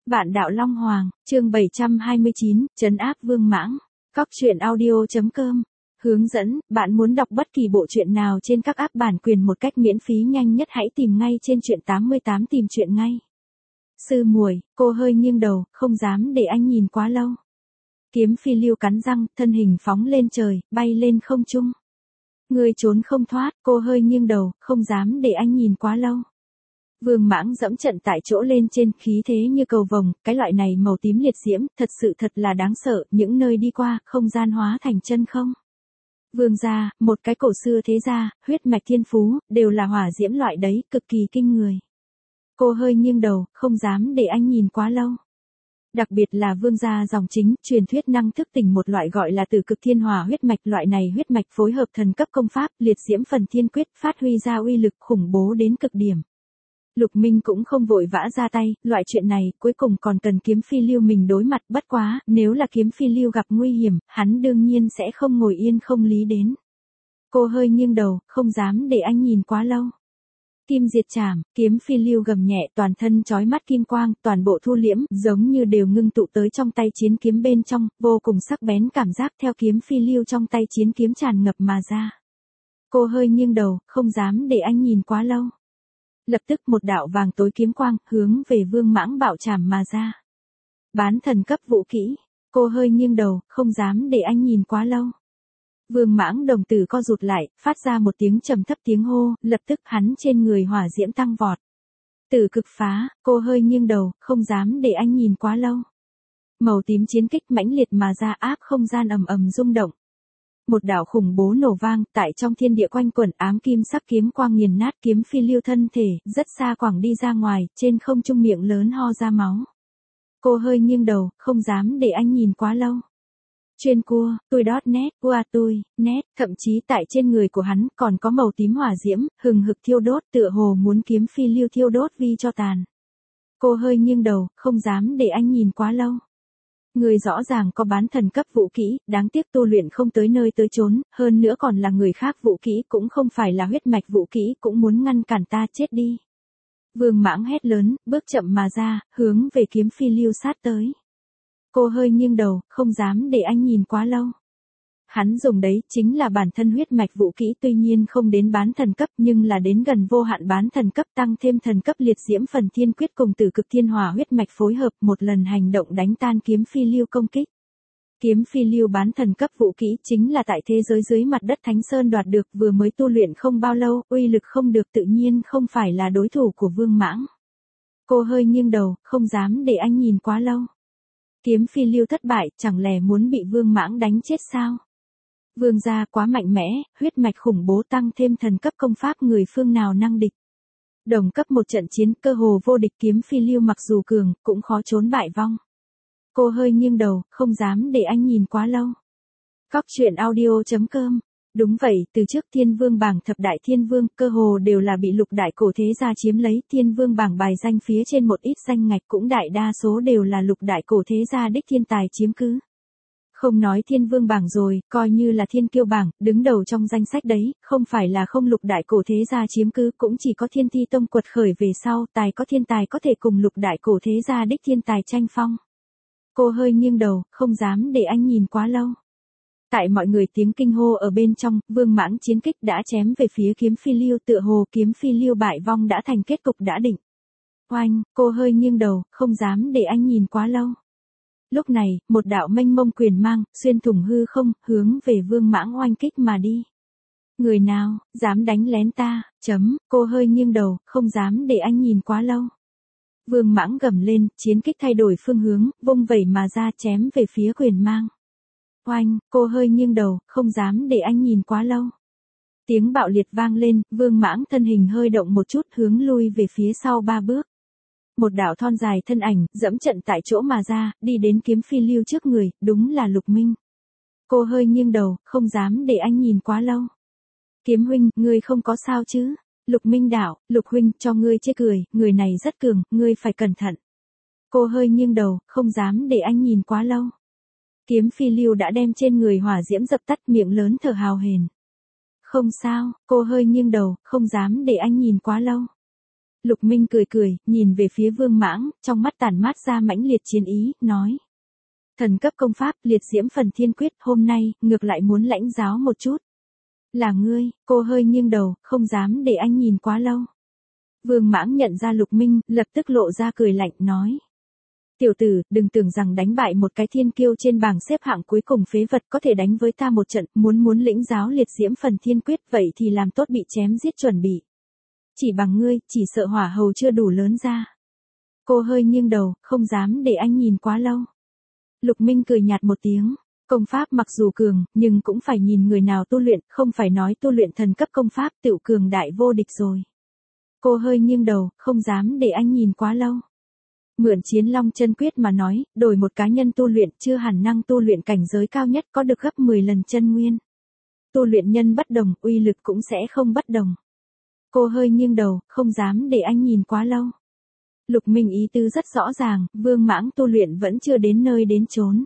Vạn đạo Long Hoàng, chương 729, trấn áp Vương Mãng. Cóc truyện audio.com. Hướng dẫn, bạn muốn đọc bất kỳ bộ truyện nào trên các app bản quyền một cách miễn phí nhanh nhất hãy tìm ngay trên truyện 88 tìm truyện ngay. Sư muội, cô hơi nghiêng đầu, không dám để anh nhìn quá lâu. Kiếm phi lưu cắn răng, thân hình phóng lên trời, bay lên không trung. Người trốn không thoát, cô hơi nghiêng đầu, không dám để anh nhìn quá lâu. Vương Mãng dẫm trận tại chỗ lên trên, khí thế như cầu vồng, cái loại này màu tím liệt diễm, thật sự thật là đáng sợ, những nơi đi qua, không gian hóa thành chân không. Vương gia, một cái cổ xưa thế gia, huyết mạch thiên phú, đều là hỏa diễm loại đấy, cực kỳ kinh người. Cô hơi nghiêng đầu, không dám để anh nhìn quá lâu. Đặc biệt là vương gia dòng chính, truyền thuyết năng thức tỉnh một loại gọi là tử cực thiên hỏa huyết mạch, loại này huyết mạch phối hợp thần cấp công pháp, liệt diễm phần thiên quyết, phát huy ra uy lực khủng bố đến cực điểm. Lục Minh cũng không vội vã ra tay, loại chuyện này cuối cùng còn cần kiếm phi lưu mình đối mặt, bất quá, nếu là kiếm phi lưu gặp nguy hiểm, hắn đương nhiên sẽ không ngồi yên không lý đến. Cô hơi nghiêng đầu, không dám để anh nhìn quá lâu. Kim diệt trảm, kiếm phi lưu gầm nhẹ, toàn thân chói mắt kim quang, toàn bộ thu liễm, giống như đều ngưng tụ tới trong tay chiến kiếm bên trong, vô cùng sắc bén cảm giác theo kiếm phi lưu trong tay chiến kiếm tràn ngập mà ra. Cô hơi nghiêng đầu, không dám để anh nhìn quá lâu. Lập tức một đạo vàng tối kiếm quang, hướng về Vương Mãng bạo chảm mà ra. Bán thần cấp vũ kỹ, cô hơi nghiêng đầu, không dám để anh nhìn quá lâu. Vương Mãng đồng tử co rụt lại, phát ra một tiếng trầm thấp tiếng hô, lập tức hắn trên người hỏa diễm tăng vọt. Tử cực phá, cô hơi nghiêng đầu, không dám để anh nhìn quá lâu. Màu tím chiến kích mãnh liệt mà ra, áp không gian ầm ầm rung động. Một đạo khủng bố nổ vang, tại trong thiên địa quanh quẩn, ám kim sắc kiếm quang nghiền nát kiếm phi lưu thân thể, rất xa quẳng đi ra ngoài, trên không trung miệng lớn ho ra máu. Cô hơi nghiêng đầu, không dám để anh nhìn quá lâu. Chuyên cua, tôi.net, qua tôi, net, thậm chí tại trên người của hắn còn có màu tím hỏa diễm, hừng hực thiêu đốt, tựa hồ muốn kiếm phi lưu thiêu đốt vi cho tàn. Cô hơi nghiêng đầu, không dám để anh nhìn quá lâu. Người rõ ràng có bán thần cấp vũ kỹ, đáng tiếc tu luyện không tới nơi tới chốn, hơn nữa còn là người khác vũ kỹ, cũng không phải là huyết mạch vũ kỹ, cũng muốn ngăn cản ta chết đi. Vương Mãng hét lớn, bước chậm mà ra, hướng về kiếm phi lưu sát tới. Cô hơi nghiêng đầu, không dám để anh nhìn quá lâu. Hắn dùng đấy chính là bản thân huyết mạch vũ kỹ, tuy nhiên không đến bán thần cấp nhưng là đến gần vô hạn bán thần cấp, tăng thêm thần cấp liệt diễm phần thiên quyết cùng tử cực thiên hỏa huyết mạch phối hợp, một lần hành động đánh tan kiếm phi lưu công kích. Kiếm phi lưu bán thần cấp vũ kỹ chính là tại thế giới dưới mặt đất Thánh Sơn đoạt được, vừa mới tu luyện không bao lâu, uy lực không được, tự nhiên không phải là đối thủ của Vương Mãng. Cô hơi nghiêng đầu, không dám để anh nhìn quá lâu. Kiếm phi lưu thất bại, chẳng lẽ muốn bị Vương Mãng đánh chết sao? Vương gia quá mạnh mẽ, huyết mạch khủng bố tăng thêm thần cấp công pháp, người phương nào năng địch. Đồng cấp một trận chiến cơ hồ vô địch, kiếm phi lưu mặc dù cường, cũng khó trốn bại vong. Cô hơi nghiêng đầu, không dám để anh nhìn quá lâu. Cóc truyện audio.com. Đúng vậy, từ trước Thiên Vương bảng thập đại thiên vương, cơ hồ đều là bị lục đại cổ thế gia chiếm lấy, Thiên Vương bảng bài danh phía trên một ít danh ngạch cũng đại đa số đều là lục đại cổ thế gia đích thiên tài chiếm cứ. Không nói Thiên Vương bảng rồi, coi như là Thiên Kiêu bảng, đứng đầu trong danh sách đấy, không phải là không lục đại cổ thế gia chiếm cứ, cũng chỉ có Thiên Thi Tông quật khởi về sau, tài có thể cùng lục đại cổ thế gia đích thiên tài tranh phong. Cô hơi nghiêng đầu, không dám để anh nhìn quá lâu. Tại mọi người tiếng kinh hô ở bên trong, Vương Mãng chiến kích đã chém về phía kiếm phi lưu, tựa hồ kiếm phi lưu bại vong đã thành kết cục đã định. Oanh, cô hơi nghiêng đầu, không dám để anh nhìn quá lâu. Lúc này, một đạo mênh mông quyền mang, xuyên thủng hư không, hướng về Vương Mãng oanh kích mà đi. Người nào, dám đánh lén ta, cô hơi nghiêng đầu, không dám để anh nhìn quá lâu. Vương Mãng gầm lên, chiến kích thay đổi phương hướng, vung vẩy mà ra chém về phía quyền mang. Oanh, cô hơi nghiêng đầu, không dám để anh nhìn quá lâu. Tiếng bạo liệt vang lên, Vương Mãng thân hình hơi động một chút, hướng lui về phía sau 3 bước. Một đạo thon dài thân ảnh, dẫm trận tại chỗ mà ra, đi đến kiếm phi lưu trước người, đúng là Lục Minh. Cô hơi nghiêng đầu, không dám để anh nhìn quá lâu. Kiếm huynh, ngươi không có sao chứ? Lục Minh đạo, Lục huynh, cho ngươi chê cười, người này rất cường, ngươi phải cẩn thận. Cô hơi nghiêng đầu, không dám để anh nhìn quá lâu. Kiếm phi lưu đã đem trên người hỏa diễm dập tắt, miệng lớn thở hào hển. Không sao, cô hơi nghiêng đầu, không dám để anh nhìn quá lâu. Lục Minh cười cười, nhìn về phía Vương Mãng, trong mắt tản mát ra mãnh liệt chiến ý, nói. Thần cấp công pháp, liệt diễm phần thiên quyết, hôm nay, ngược lại muốn lãnh giáo một chút. Là ngươi, cô hơi nghiêng đầu, không dám để anh nhìn quá lâu. Vương Mãng nhận ra Lục Minh, lập tức lộ ra cười lạnh, nói. Tiểu tử, đừng tưởng rằng đánh bại một cái thiên kiêu trên bảng xếp hạng cuối cùng phế vật có thể đánh với ta một trận, muốn lĩnh giáo liệt diễm phần thiên quyết, vậy thì làm tốt bị chém giết chuẩn bị. Chỉ bằng ngươi, chỉ sợ hỏa hầu chưa đủ lớn ra. Cô hơi nghiêng đầu, không dám để anh nhìn quá lâu. Lục Minh cười nhạt một tiếng. Công pháp mặc dù cường, nhưng cũng phải nhìn người nào tu luyện, không phải nói tu luyện thần cấp công pháp tựu cường đại vô địch rồi. Cô hơi nghiêng đầu, không dám để anh nhìn quá lâu. Mượn Chiến Long chân quyết mà nói, đổi một cá nhân tu luyện chưa hẳn năng tu luyện cảnh giới cao nhất có được gấp 10 lần chân nguyên. Tu luyện nhân bất đồng, uy lực cũng sẽ không bất đồng. Cô hơi nghiêng đầu, không dám để anh nhìn quá lâu. Lục Minh ý tứ rất rõ ràng, Vương Mãng tu luyện vẫn chưa đến nơi đến chốn.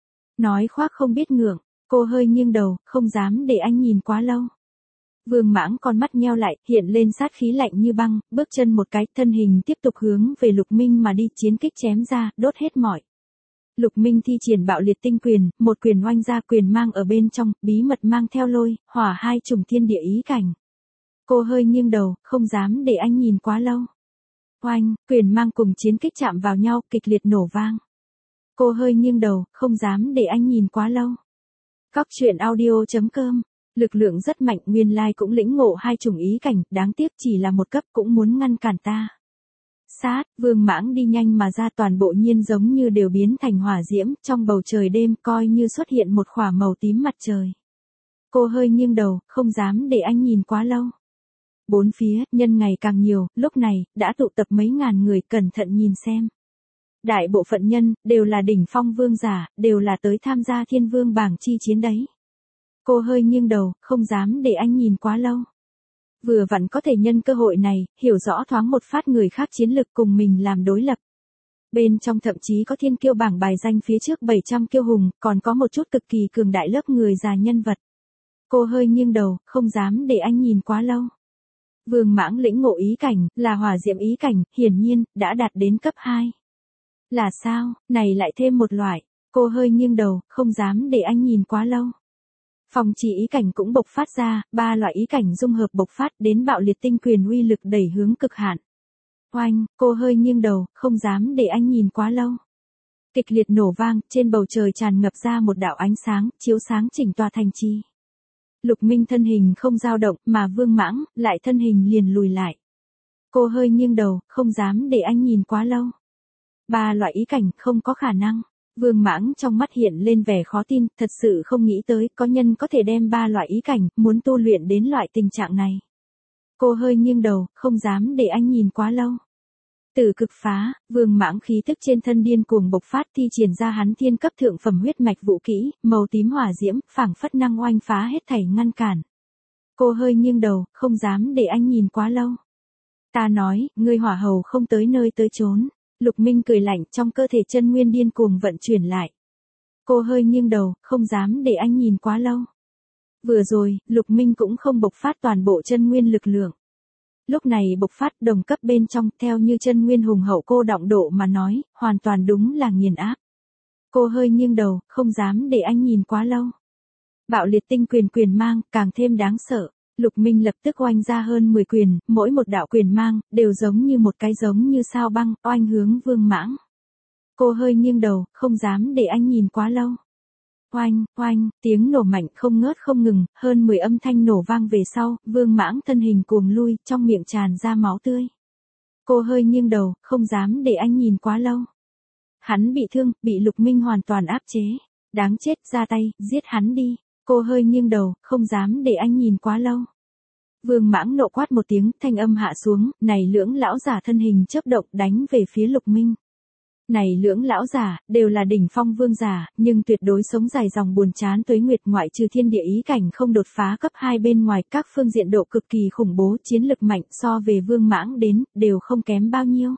Nói khoác không biết ngượng, cô hơi nghiêng đầu, không dám để anh nhìn quá lâu. Vương Mãng con mắt nheo lại, hiện lên sát khí lạnh như băng, bước chân một cái, thân hình tiếp tục hướng về Lục Minh mà đi, chiến kích chém ra, đốt hết mọi. Lục Minh thi triển bạo liệt tinh quyền, một quyền oanh ra, quyền mang ở bên trong, bí mật mang theo lôi, hỏa hai trùng thiên địa ý cảnh. Cô hơi nghiêng đầu, không dám để anh nhìn quá lâu. Oanh, quyền mang cùng chiến kích chạm vào nhau, kịch liệt nổ vang. Cô hơi nghiêng đầu, không dám để anh nhìn quá lâu. Cóc truyện audio.com, lực lượng rất mạnh, nguyên lai cũng lĩnh ngộ hai chủng ý cảnh, đáng tiếc chỉ là một cấp cũng muốn ngăn cản ta. Sát, Vương Mãng đi nhanh mà ra, toàn bộ nhiên giống như đều biến thành hỏa diễm, trong bầu trời đêm coi như xuất hiện một khỏa màu tím mặt trời. Cô hơi nghiêng đầu, không dám để anh nhìn quá lâu. Bốn phía, nhân ngày càng nhiều, lúc này, đã tụ tập mấy ngàn người, cẩn thận nhìn xem. Đại bộ phận nhân, đều là đỉnh phong vương giả, đều là tới tham gia thiên vương bảng chi chiến đấy. Cô hơi nghiêng đầu, không dám để anh nhìn quá lâu. Vừa vặn có thể nhân cơ hội này, hiểu rõ thoáng một phát người khác chiến lực cùng mình làm đối lập. Bên trong thậm chí có thiên kiêu bảng bài danh phía trước 700 kiêu hùng, còn có một chút cực kỳ cường đại lớp người già nhân vật. Cô hơi nghiêng đầu, không dám để anh nhìn quá lâu. Vương Mãng lĩnh ngộ ý cảnh, là hỏa diệm ý cảnh, hiển nhiên, đã đạt đến cấp 2. Là sao, này lại thêm một loại, cô hơi nghiêng đầu, không dám để anh nhìn quá lâu. Phòng trì ý cảnh cũng bộc phát ra, 3 loại ý cảnh dung hợp bộc phát đến bạo liệt tinh quyền uy lực đẩy hướng cực hạn. Oanh, cô hơi nghiêng đầu, không dám để anh nhìn quá lâu. Kịch liệt nổ vang, trên bầu trời tràn ngập ra một đạo ánh sáng, chiếu sáng chỉnh tòa thành trì. Lục Minh thân hình không dao động, mà Vương Mãng, lại thân hình liền lùi lại. Cô hơi nghiêng đầu, không dám để anh nhìn quá lâu. 3 loại ý cảnh, không có khả năng. Vương Mãng trong mắt hiện lên vẻ khó tin, thật sự không nghĩ tới, có nhân có thể đem 3 loại ý cảnh, muốn tu luyện đến loại tình trạng này. Cô hơi nghiêng đầu, không dám để anh nhìn quá lâu. Tử cực phá, Vương Mãng khí tức trên thân điên cuồng bộc phát, thi triển ra hắn thiên cấp thượng phẩm huyết mạch vũ kỹ, màu tím hỏa diễm, phảng phất năng oanh phá hết thảy ngăn cản. Cô hơi nghiêng đầu, không dám để anh nhìn quá lâu. Ta nói, ngươi hỏa hầu không tới nơi tới chốn. Lục Minh cười lạnh, trong cơ thể chân nguyên điên cuồng vận chuyển lại. Cô hơi nghiêng đầu, không dám để anh nhìn quá lâu. Vừa rồi, Lục Minh cũng không bộc phát toàn bộ chân nguyên lực lượng. Lúc này bộc phát đồng cấp bên trong, theo như chân nguyên hùng hậu cô động độ mà nói, hoàn toàn đúng là nghiền áp. Cô hơi nghiêng đầu, không dám để anh nhìn quá lâu. Bạo liệt tinh quyền quyền mang, càng thêm đáng sợ. Lục Minh lập tức oanh ra hơn 10 quyền, mỗi một đạo quyền mang, đều giống như một cái giống như sao băng, oanh hướng Vương Mãng. Cô hơi nghiêng đầu, không dám để anh nhìn quá lâu. Oanh, oanh, tiếng nổ mạnh không ngớt không ngừng, hơn 10 âm thanh nổ vang về sau, Vương Mãng thân hình cuồng lui, trong miệng tràn ra máu tươi. Cô hơi nghiêng đầu, không dám để anh nhìn quá lâu. Hắn bị thương, bị Lục Minh hoàn toàn áp chế. Đáng chết, ra tay, giết hắn đi. Cô hơi nghiêng đầu, không dám để anh nhìn quá lâu. Vương Mãng nộ quát một tiếng, thanh âm hạ xuống, này lưỡng lão giả thân hình chớp động đánh về phía Lục Minh. Này lưỡng lão giả, đều là đỉnh phong vương giả, nhưng tuyệt đối sống dài dòng buồn chán tuế nguyệt, ngoại trừ thiên địa ý cảnh không đột phá cấp 2 bên ngoài, các phương diện độ cực kỳ khủng bố, chiến lực mạnh so về Vương Mãng đến, đều không kém bao nhiêu.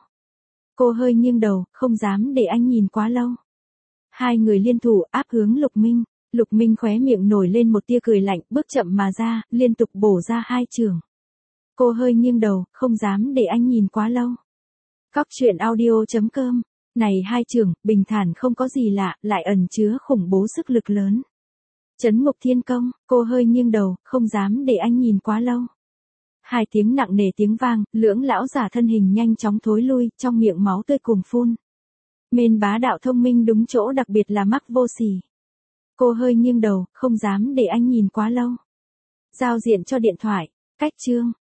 Cô hơi nghiêng đầu, không dám để anh nhìn quá lâu. Hai người liên thủ áp hướng Lục Minh. Lục Minh khóe miệng nổi lên một tia cười lạnh, bước chậm mà ra, liên tục bổ ra 2 chưởng. Cô hơi nghiêng đầu, không dám để anh nhìn quá lâu. Cóc truyện audio.com. Này hai trưởng, bình thản không có gì lạ, lại ẩn chứa khủng bố sức lực lớn. Trấn ngục thiên công, cô hơi nghiêng đầu, không dám để anh nhìn quá lâu. Hai tiếng nặng nề tiếng vang, lưỡng lão giả thân hình nhanh chóng thối lui, trong miệng máu tươi cuồng phun. Mên bá đạo thông minh đúng chỗ, đặc biệt là mắc vô sỉ. Cô hơi nghiêng đầu, không dám để anh nhìn quá lâu. Giao diện cho điện thoại, cách chương.